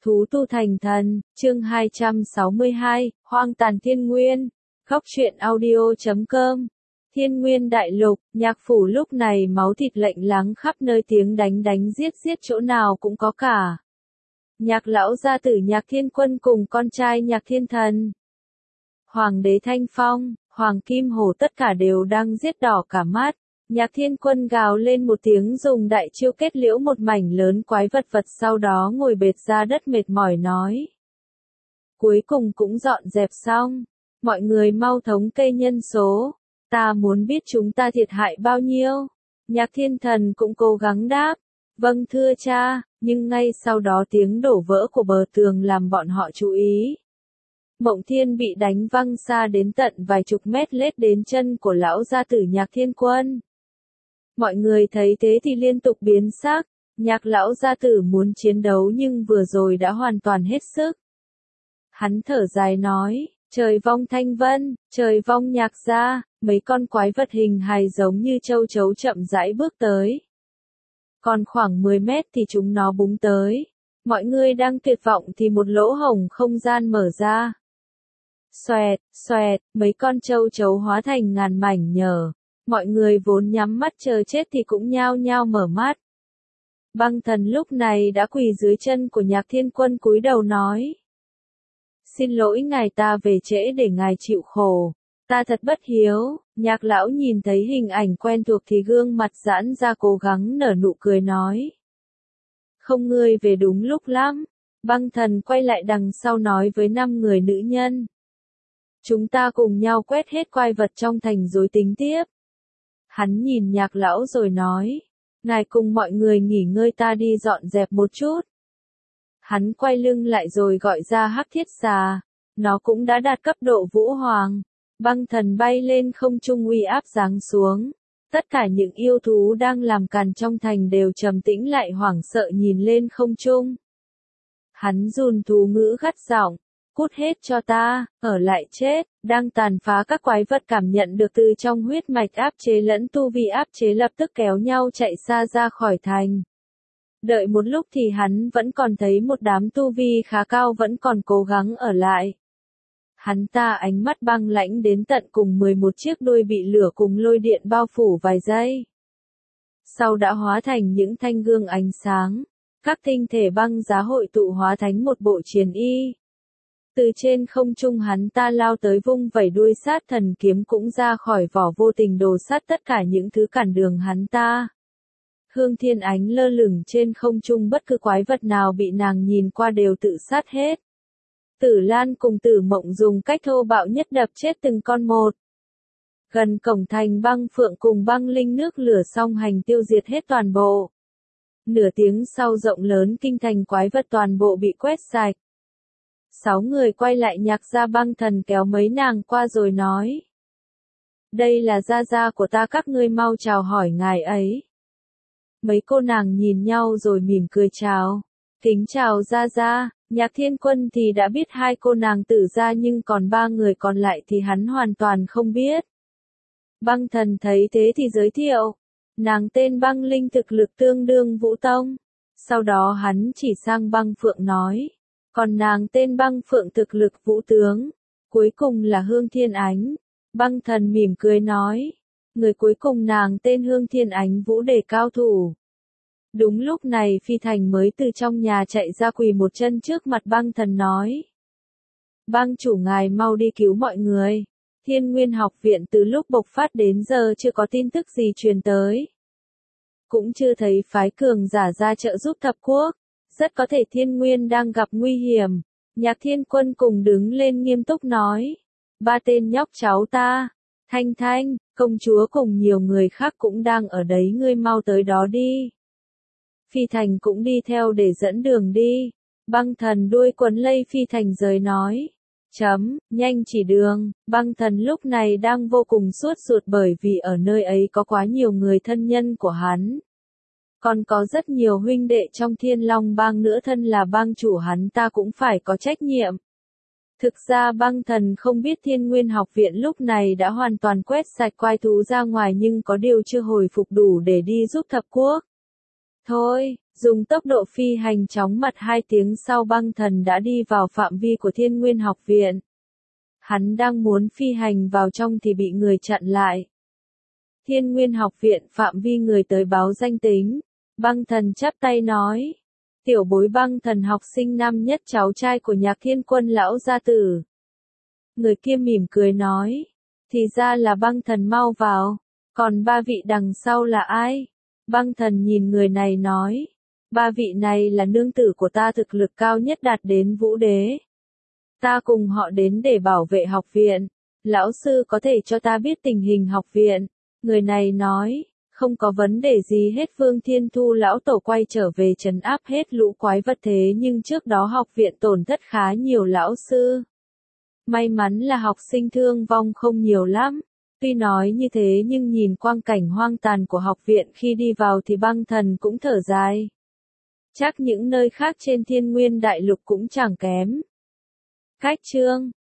Thú tu thành thần, chương 262, hoang tàn thiên nguyên. Góc truyện audio.com. Thiên nguyên đại lục, nhạc phủ lúc này máu thịt lạnh láng khắp nơi, tiếng đánh đánh giết giết chỗ nào cũng có cả. Nhạc lão gia tử Nhạc Thiên Quân cùng con trai Nhạc Thiên Thần, Hoàng đế Thanh Phong, Hoàng Kim Hổ tất cả đều đang giết đỏ cả mắt. Nhạc Thiên Quân gào lên một tiếng, dùng đại chiêu kết liễu một mảnh lớn quái vật, sau đó ngồi bệt ra đất mệt mỏi nói. Cuối cùng cũng dọn dẹp xong, mọi người mau thống kê nhân số, ta muốn biết chúng ta thiệt hại bao nhiêu. Nhạc Thiên Thần cũng cố gắng đáp, vâng thưa cha, nhưng ngay sau đó tiếng đổ vỡ của bờ tường làm bọn họ chú ý. Mộng Thiên bị đánh văng xa đến tận vài chục mét, lết đến chân của lão gia tử Nhạc Thiên Quân. Mọi người thấy thế thì liên tục biến sắc, Nhạc lão gia tử muốn chiến đấu nhưng vừa rồi đã hoàn toàn hết sức. Hắn thở dài nói, trời vong Thanh Vân, trời vong Nhạc gia, mấy con quái vật hình hài giống như châu chấu chậm rãi bước tới. Còn khoảng 10 mét thì chúng nó búng tới. Mọi người đang tuyệt vọng thì một lỗ hổng không gian mở ra. Xoẹt, xoẹt, mấy con châu chấu hóa thành ngàn mảnh nhờ. Mọi người vốn nhắm mắt chờ chết thì cũng nhao nhao mở mắt. Băng Thần lúc này đã quỳ dưới chân của Nhạc Thiên Quân cúi đầu nói. Xin lỗi ngài, ta về trễ để ngài chịu khổ. Ta thật bất hiếu. Nhạc lão nhìn thấy hình ảnh quen thuộc thì gương mặt giãn ra, cố gắng nở nụ cười nói. Không, ngươi về đúng lúc lắm. Băng Thần quay lại đằng sau nói với 5 người nữ nhân. Chúng ta cùng nhau quét hết quái vật trong thành rồi tính tiếp. Hắn nhìn Nhạc lão rồi nói. Ngài cùng mọi người nghỉ ngơi, ta đi dọn dẹp một chút. Hắn quay lưng lại rồi gọi ra Hắc Thiết Xà. Nó cũng đã đạt cấp độ Vũ Hoàng. Băng Thần bay lên không trung, uy áp giáng xuống. Tất cả những yêu thú đang làm càn trong thành đều trầm tĩnh lại, hoảng sợ nhìn lên không trung. Hắn run thú ngữ gắt giọng. Cút hết cho ta, ở lại chết. Đang tàn phá các quái vật cảm nhận được từ trong huyết mạch áp chế lẫn tu vi áp chế, lập tức kéo nhau chạy xa ra khỏi thành. Đợi một lúc thì hắn vẫn còn thấy một đám tu vi khá cao vẫn còn cố gắng ở lại. Hắn ta ánh mắt băng lãnh đến tận cùng, 11 chiếc đuôi bị lửa cùng lôi điện bao phủ vài giây. Sau đã hóa thành những thanh gương ánh sáng. Các tinh thể băng giá hội tụ hóa thành một bộ chiến y. Từ trên không trung hắn ta lao tới, vung vẩy đuôi sát thần kiếm cũng ra khỏi vỏ, vô tình đồ sát tất cả những thứ cản đường hắn ta. Hương Thiên Ánh lơ lửng trên không trung, bất cứ quái vật nào bị nàng nhìn qua đều tự sát hết. Tử Lan cùng Tử Mộng dùng cách thô bạo nhất đập chết từng con một. Gần cổng thành, Băng Phượng cùng Băng Linh nước lửa song hành tiêu diệt hết toàn bộ. Nửa tiếng sau, rộng lớn kinh thành quái vật toàn bộ bị quét sạch. 6 người quay lại Nhạc gia. Băng Thần kéo mấy nàng qua rồi nói. Đây là gia gia của ta, các ngươi mau chào hỏi ngài ấy. Mấy cô nàng nhìn nhau rồi mỉm cười chào. Kính chào gia gia. Nhạc Thiên Quân thì đã biết 2 cô nàng Tử gia, nhưng còn 3 người còn lại thì hắn hoàn toàn không biết. Băng Thần thấy thế thì giới thiệu. Nàng tên Băng Linh, thực lực tương đương Vũ Tông. Sau đó hắn chỉ sang Băng Phượng nói. Còn nàng tên Băng Phượng, thực lực Vũ Tướng. Cuối cùng là Hương Thiên Ánh. Băng Thần mỉm cười nói. Người cuối cùng nàng tên Hương Thiên Ánh, Vũ Đề cao thủ. Đúng lúc này Phi Thành mới từ trong nhà chạy ra, quỳ một chân trước mặt Băng Thần nói. Băng chủ, ngài mau đi cứu mọi người. Thiên Nguyên học viện từ lúc bộc phát đến giờ chưa có tin tức gì truyền tới. Cũng chưa thấy phái cường giả ra trợ giúp thập quốc. Rất có thể Thiên Nguyên đang gặp nguy hiểm. Nhạc Thiên Quân cùng đứng lên nghiêm túc nói. 3 tên nhóc cháu ta, Thanh Thanh, công chúa cùng nhiều người khác cũng đang ở đấy, ngươi mau tới đó đi. Phi Thành cũng đi theo để dẫn đường đi. Băng Thần đuôi quấn lấy Phi Thành rồi nói. Nhanh chỉ đường. Băng Thần lúc này đang vô cùng sốt ruột bởi vì ở nơi ấy có quá nhiều người thân nhân của hắn. Còn có rất nhiều huynh đệ trong Thiên Long bang nữa, thân là bang chủ hắn ta cũng phải có trách nhiệm. Thực ra Băng Thần không biết Thiên Nguyên học viện lúc này đã hoàn toàn quét sạch quái thú ra ngoài, nhưng có điều chưa hồi phục đủ để đi giúp thập quốc. Thôi, Dùng tốc độ phi hành chóng mặt 2 tiếng sau băng thần đã đi vào phạm vi của Thiên Nguyên học viện. Hắn đang muốn phi hành vào trong thì bị người chặn lại. Thiên Nguyên học viện phạm vi người tới báo danh tính. Băng thần chắp tay nói. Tiểu bối băng thần học sinh năm nhất cháu trai của Nhạc Thiên Quân lão gia tử. Người kia mỉm cười nói. Thì ra là băng thần, mau vào. Còn 3 vị đằng sau là ai? Băng thần nhìn người này nói. 3 vị này là nương tử của ta, thực lực cao nhất đạt đến vũ đế. Ta cùng họ đến để bảo vệ học viện. Lão sư có thể cho ta biết tình hình học viện. Người này nói. Không có vấn đề gì hết. Vương Thiên Thu lão tổ quay trở về trấn áp hết lũ quái vật, thế nhưng trước đó học viện tổn thất khá nhiều lão sư. May mắn là học sinh thương vong không nhiều lắm. Tuy nói như thế nhưng nhìn quang cảnh hoang tàn của học viện khi đi vào thì băng thần cũng thở dài. Chắc những nơi khác trên Thiên Nguyên đại lục cũng chẳng kém. Cách chương